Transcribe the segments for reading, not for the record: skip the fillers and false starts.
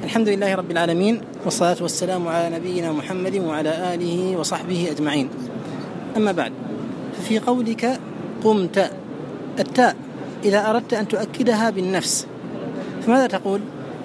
الحمد لله رب العالمين، والصلاة والسلام على نبينا محمد وعلى آله وصحبه أجمعين. أما بعد، ففي قولك قمت، التاء إذا أردت أن تؤكدها بالنفس فماذا تقول؟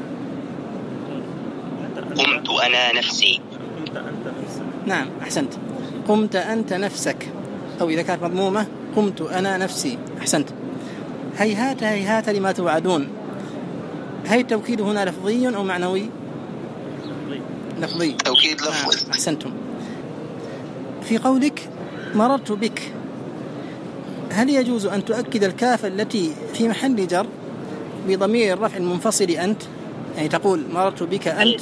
قمت أنا نفسي. نعم، أحسنت. قمت أنت نفسك، أو إذا كانت مضمومة قمت أنا نفسي. أحسنت. هيهات هيهات لما توعدون، هل التوكيد هنا لفظي أو معنوي؟ لفظي، توكيد لفظي. أحسنتم. في قولك مررت بك، هل يجوز أن تؤكد الكاف التي في محل جر بضمير الرفع المنفصل أنت؟ يعني تقول مررت بك أنت.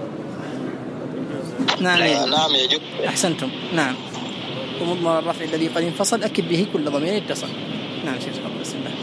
نعم يجوز. أحسنتم. نعم، ومضمر الرفع الذي قد انفصل أكد به كل ضمير اتصل. نعم شيخ، بسم الله.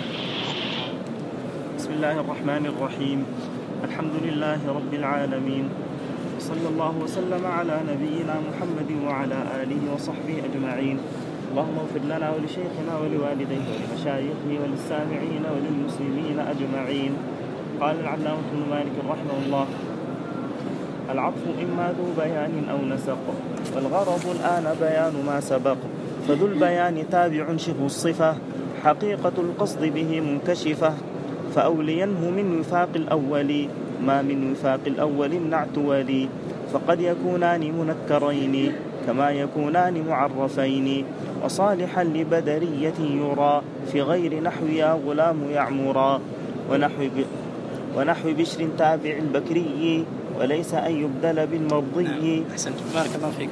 بسم الله الرحمن الرحيم. الحمد لله رب العالمين، صلى الله وسلم على نبينا محمد وعلى آله وصحبه أجمعين. اللهم اغفر لنا ولشيخنا ولوالديه ولمشايخه وللسامعين وللمسلمين أجمعين. قال العلامة ابن مالك رحمه الله: العطف إما ذو بيان أو نسق، والغرض الآن بيان ما سبق. فذو البيان تابع شبه الصفة، حقيقة القصد به منكشفة. فأولينه من وفاق الأول، ما من وفاق الأول النعت ولي. فقد يكونان منكرين كما يكونان معرفين، وصالحا لبدرية يرى في غير نحو يا غلام يعمرا. ونحو بشر تابع البكري، وليس أن يبدل بالمرضي. أحسنت، بارك الله فيكم.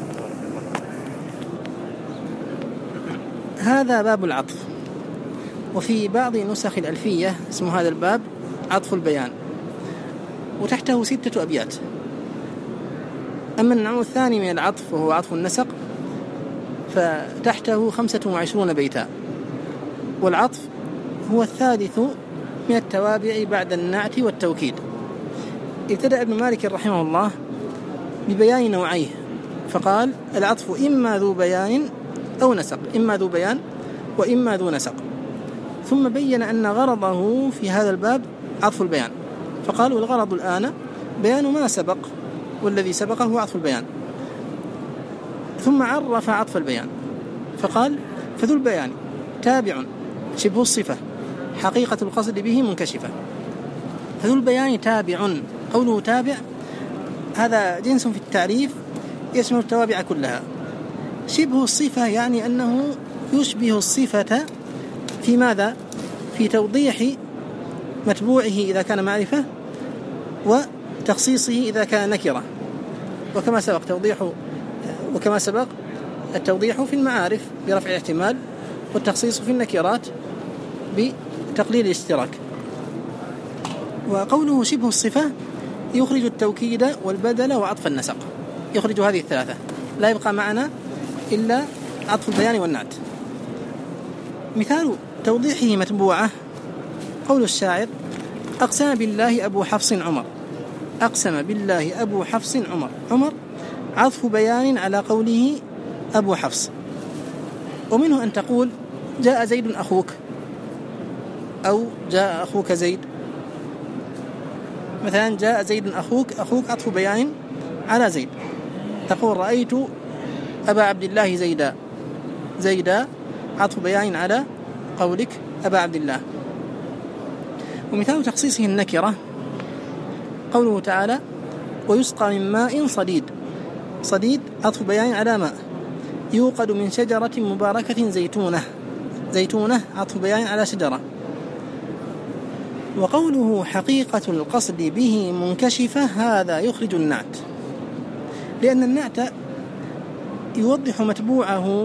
هذا باب العطف، وفي بعض نسخ الألفية اسم هذا الباب عطف البيان، وتحته 6 أبيات. أما النوع الثاني من العطف وهو عطف النسق فتحته 25 بيتا. والعطف هو الثالث من التوابع بعد النعت والتوكيد. ابتدأ ابن مالك رحمه الله ببيان نوعيه، فقال: العطف إما ذو بيان أو نسق، إما ذو بيان وإما ذو نسق. ثم بين أن غرضه في هذا الباب عطف البيان، فقال: والغرض الآن بيان ما سبق، والذي سبقه هو عطف البيان. ثم عرف عطف البيان فقال: فذو البيان تابع شبه الصفة، حقيقة القصد به منكشفة. فذو البيان تابع، قوله تابع هذا جنس في التعريف يشمل التوابع كلها. شبه الصفة يعني أنه يشبه الصفة في ماذا؟ في توضيح متبوعه إذا كان معرفة، وتخصيصه إذا كان نكرة. وكما سبق التوضيح في المعارف برفع الاحتمال، والتخصيص في النكرات بتقليل الاشتراك. وقوله شبه الصفة يخرج التوكيد والبدل وعطف النسق، يخرج هذه الثلاثة، لا يبقى معنا إلا عطف البيان والنعت. مثال توضيحه متبوعة قول الشاعر: أقسم بالله أبو حفص عمر. أقسم بالله أبو حفص عمر. عمر عطف بيان على قوله أبو حفص. ومنه أن تقول: جاء زيد أخوك، أو جاء أخوك زيد. مثلا جاء زيد أخوك، أخوك عطف بيان على زيد، تقول: رأيت أبا عبد الله زيدا. زيدا عطف بيان على قولك أبا عبد الله. ومثال تخصيصه النكرة قوله تعالى: ويسقى من ماء صديد. صديد عطف بيان على ماء. يوقد من شجرة مباركة زيتونة. زيتونة عطف بيان على شجرة. وقوله حقيقة القصد به منكشفة هذا يخرج النعت، لأن النعت يوضح متبوعه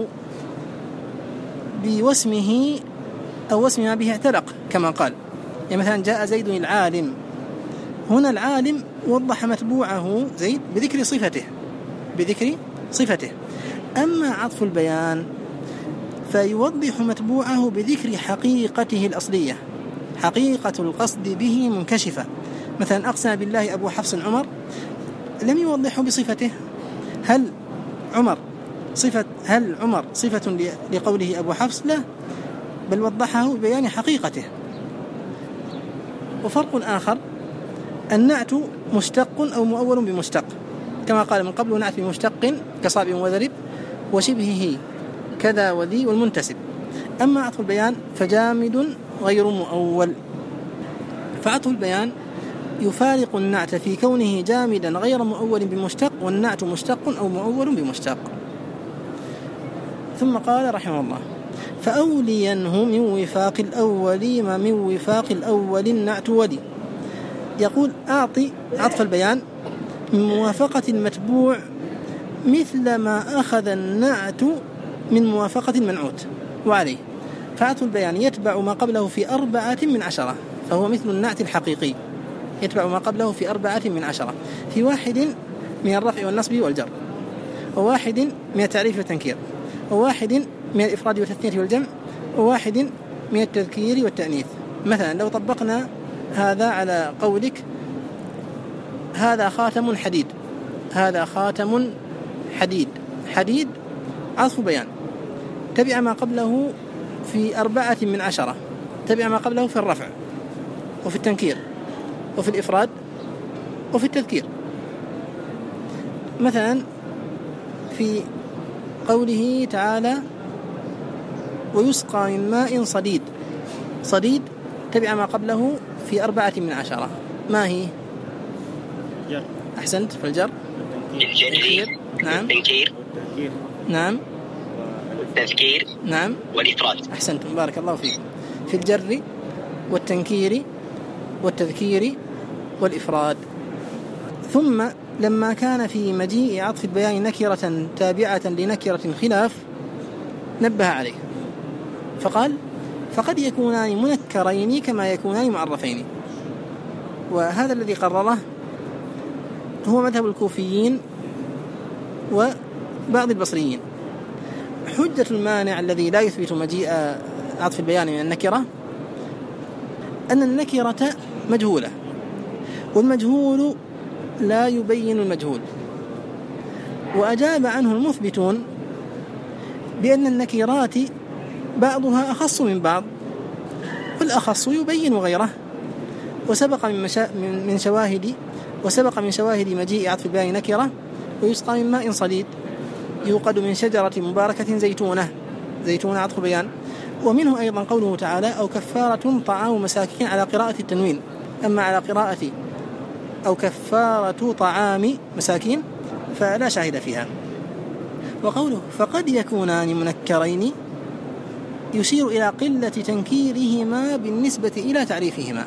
بوسمه أو وسم ما به اعتلق كما قال. يعني مثلا جاء زيد العالم، هنا العالم وضح متبوعه زيد بذكر صفته. أما عطف البيان فيوضح متبوعه بذكر حقيقته الأصلية، حقيقة القصد به منكشفة. مثلا أقسم بالله أبو حفص عمر، لم يوضحه بصفته. هل عمر صفة لقوله أبو حفص؟ لا، بل وضحه ببيان حقيقته. وفرق آخر النعت مشتق أو مؤول بمشتق، كما قال من قبل نعت بمشتق كصاب وذرب وشبهه كذا وذي والمنتسب. أما عطف البيان فجامد غير مؤول، فعطف البيان يفارق النعت في كونه جامدا غير مؤول بمشتق، والنعت مشتق أو مؤول بمشتق. ثم قال رحمه الله: فأولينه من وفاق الأول ما من وفاق الأول النعت ولي. يقول: أعطي عطف البيان من موافقة المتبوع مثل ما أخذ النعت من موافقة المنعوت وعليه. فعطف البيان يتبع ما قبله في 4/10، فهو مثل النعت الحقيقي، يتبع ما قبله في 4/10، في 1 من الرفع والنصب والجر، و1 من التعريف والتنكير، و1 من الإفراد والتثنية والجمع، و1 من التذكير والتأنيث. مثلا لو طبقنا هذا على قولك: هذا خاتم حديد، هذا خاتم حديد، حديد عطف بيان تبع ما قبله في 4/10، تبع ما قبله في الرفع وفي التنكير وفي الإفراد وفي التذكير. مثلا في قوله تعالى: ويسقى من ماء صديد، صديد تبع ما قبله في 4/10، ما هي؟ جر. أحسنت، في الجر. الجر. نعم. التنكير. نعم. التذكير. نعم. والإفراد. أحسنتم، بارك الله فيكم. في الجر والتنكير والتذكير والإفراد. ثم لما كان في مجيء عطف البيان نكرة تابعة لنكرة خلاف نبه عليه فقال: فقد يكونان منكرين كما يكونان معرفين. وهذا الذي قرره هو مذهب الكوفيين وبعض البصريين. حجة المانع الذي لا يثبت مجيء عطف البيان من النكرة أن النكرة مجهولة، والمجهول لا يبين المجهول. وأجاب عنه المثبتون بأن النكرات بعضها أخص من بعض، والأخص يبين غيره. وسبق من شواهد مجيء عطف البيان نكرة: ويسقى من ماء صديد يوقد من شجرة مباركة زيتونة، زيتونة عطف بيان. ومنه أيضا قوله تعالى: أو كفارة طعام مساكين على قراءة التنوين، أما على قراءة أو كفارة طعام مساكين فلا شاهد فيها. وقوله: فقد يكونان منكرين يشير إلى قلة تنكيرهما بالنسبة إلى تعريفهما.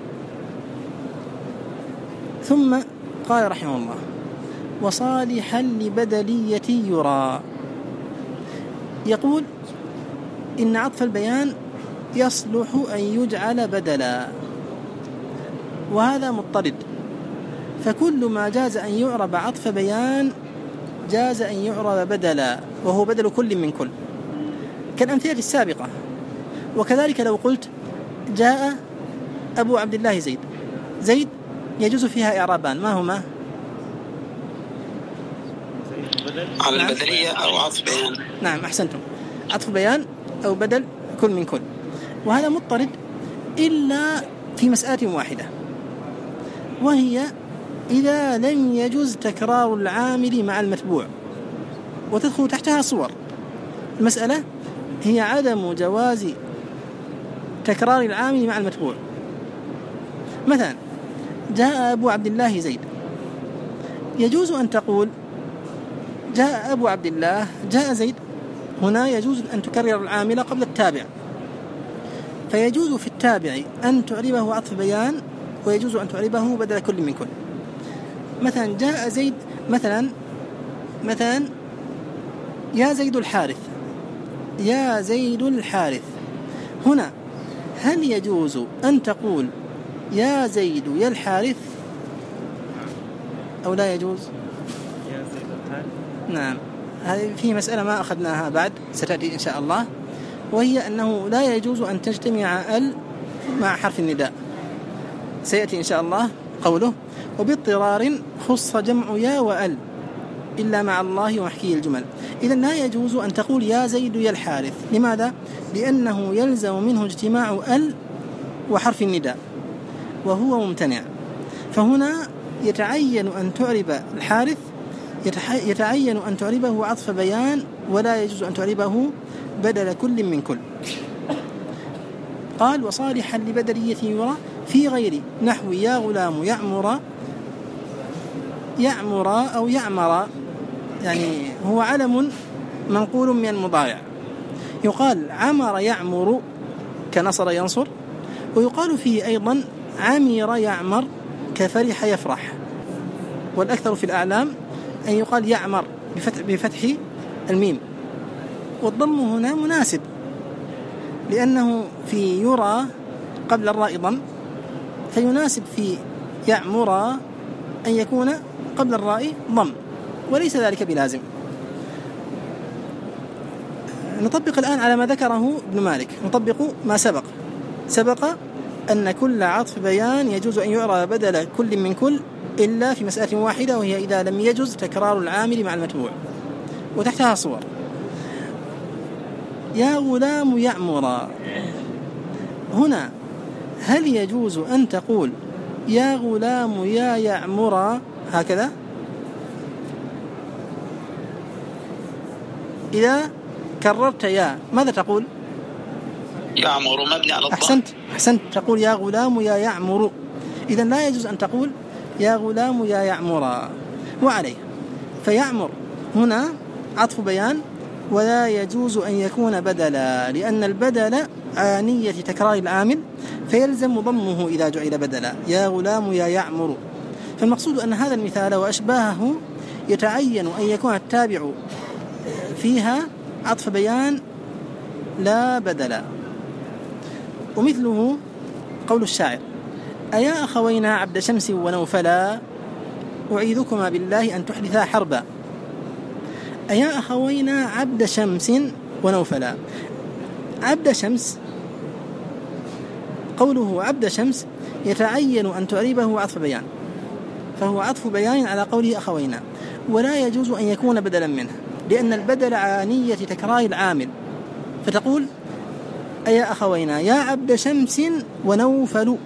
ثم قال رحمه الله: وصالحا لبدلية يرى. يقول: إن عطف البيان يصلح أن يجعل بدلا، وهذا مضطرد، فكل ما جاز أن يعرب عطف بيان جاز أن يعرب بدلا، وهو بدل كل من كل، كالأمثلة السابقة. وكذلك لو قلت: جاء أبو عبد الله زيد، زيد يجوز فيها إعرابان، ما هما؟ على البدلية أو عطف بيان. نعم، أحسنتم، عطف بيان أو بدل كل من كل. وهذا مضطرد إلا في مسألة واحدة، وهي إذا لم يجوز تكرار العامل مع المتبوع، وتدخل تحتها صور. المسألة هي عدم جواز تكرار العامل مع المتبوع. مثلا: جاء أبو عبد الله زيد، يجوز أن تقول: جاء أبو عبد الله جاء زيد. هنا يجوز أن تكرر العامل قبل التابع، فيجوز في التابع أن تعربه عطف بيان، ويجوز أن تعربه بدل كل من كل. مثلا: جاء زيد، مثلا يا زيد الحارث، يا زيد الحارث. هنا هل يجوز أن تقول يا زيد يا الحارث أو لا يجوز؟ يا زيد الحارث. نعم، هذه في مسألة ما أخذناها بعد، ستأتي إن شاء الله، وهي أنه لا يجوز أن تجتمع ال مع حرف النداء، سيأتي إن شاء الله قوله: وباضطرار خص جمع يا وأل إلا مع الله ومحكي الجمل. إذن لا يجوز أن تقول يا زيد يا الحارث. لماذا؟ لأنه يلزم منه اجتماع ال وحرف النداء، وهو ممتنع. فهنا يتعين أن تعرب الحارث، يتعين أن تعربه عطف بيان، ولا يجوز أن تعربه بدل كل من كل. قال وصالحا لبدلية يرى في غير نحو يا غلام يعمر أو يعمر، يعني هو علم منقول من المضارع. يقال عمر يعمر كنصر ينصر، ويقال فيه أيضا عمر يعمر كفرح يفرح. والأكثر في الأعلام أن يقال يعمر بفتح الميم، والضم هنا مناسب لأنه في يرى قبل الراء ضم، فيناسب في يعمر أن يكون قبل الراء ضم، وليس ذلك بلازم. نطبق الآن على ما ذكره ابن مالك، نطبق ما سبق أن كل عطف بيان يجوز أن يعرب بدل كل من كل إلا في مسألة واحدة، وهي إذا لم يجوز تكرار العامل مع المتبوع، وتحتها صور. يا غلام يعمر، هنا هل يجوز أن تقول يا غلام يا يعمر هكذا؟ إذا كررت يا ماذا تقول؟ يعمر مبني على الضم. أحسنت، تقول يا غلام يا يعمر. إذا لا يجوز أن تقول يا غلام يا يعمر وعليه. فيعمر هنا عطف بيان، ولا يجوز أن يكون بدلا، لأن البدل عانية تكرار العامل، فيلزم ضمه إذا جعل بدلا. يا غلام يا يعمر. فالمقصود أن هذا المثال وأشباهه يتعين أن يكون التابع فيها عطف بيان لا بدلا. ومثله قول الشاعر أيا أخوينا عبد شمس ونوفلا أعيذكما بالله أن تحدثا حربا. أيا أخوينا عبد شمس ونوفلا، عبد شمس، قوله عبد شمس يتعين أن تعربه عطف بيان، فهو عطف بيان على قوله أخوينا، ولا يجوز أن يكون بدلا منه، لأن البدل عانية تكرار العامل. فتقول أيا أخوينا يا عبد شمس ونوفل،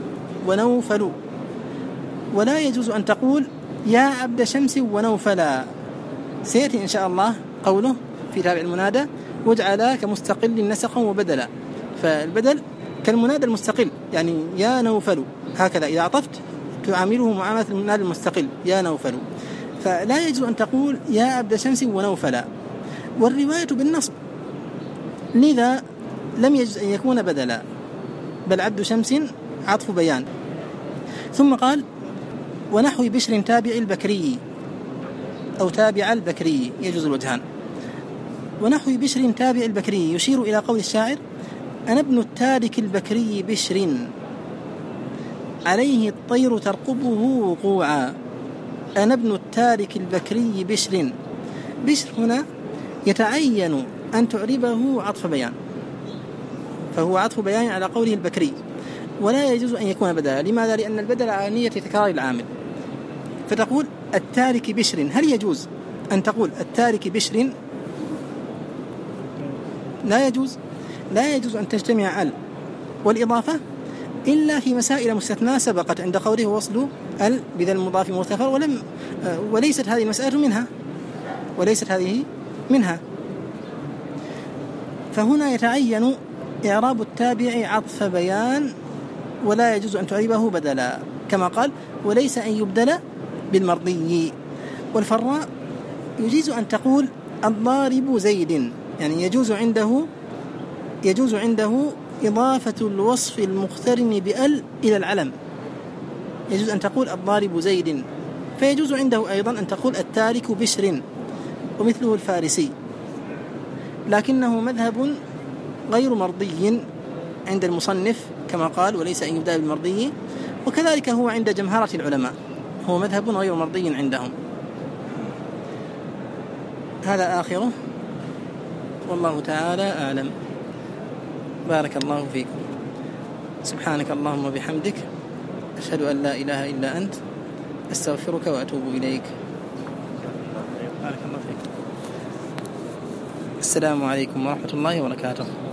ولا يجوز أن تقول يا عبد شمس ونوفلا. سيأتي إن شاء الله قوله في تابع المنادى واجعلا كمستقل نسقا وبدلا، فالبدل كالمنادى المستقل، يعني يا نوفل هكذا إذا عطفت تعامله معاملة المنادى المستقل يا نوفل. فلا يجوز أن تقول يا عبد شمس ونوفلا، والرواية بالنصب، لذا لم يجوز أن يكون بدلا، بل عبد شمس عطف بيان. ثم قال ونحو بشر تابع البكري أو تابع البكري، يجوز الوجهان. ونحو بشر تابع البكري يشير إلى قول الشاعر أنا ابن التارك البكري بشر عليه الطير ترقبه وقوعا. أنا ابن التارك البكري بشر. بشر هنا يتعين أن تعربه عطف بيان، فهو عطف بيان على قوله البكري، ولا يجوز أن يكون بدلا. لماذا؟ لأن البدل عانية تكرار العامل. فتقول التارك بشر، هل يجوز أن تقول التارك بشر؟ لا يجوز أن تجتمع ال والإضافة إلا في مسائل مستثناة سبقت عند قوله وصل ال بذا المضاف مرتفع، وليست هذه المسألة منها. فهنا يتعين إعراب التابع عطف بيان، ولا يجوز أن تعربه بدلا، كما قال وليس أن يبدل بالمرضي. والفراء يجوز أن تقول الضارب زيد، يعني يجوز عنده إضافة الوصف المقترن بأل إلى العلم، يجوز أن تقول الضارب زيد. فيجوز عنده أيضا أن تقول التارك بشر، ومثله الفارسي، لكنه مذهب غير مرضي عند المصنف كما قال وليس أن يبدأ بالمرضي، وكذلك هو عند جمهرة العلماء، هو مذهب غير مرضي عندهم. هذا آخره، والله تعالى أعلم. بارك الله فيكم. سبحانك اللهم وبحمدك، أشهد أن لا إله إلا أنت، أستغفرك وأتوب إليك. بارك الله فيكم. السلام عليكم ورحمة الله وبركاته.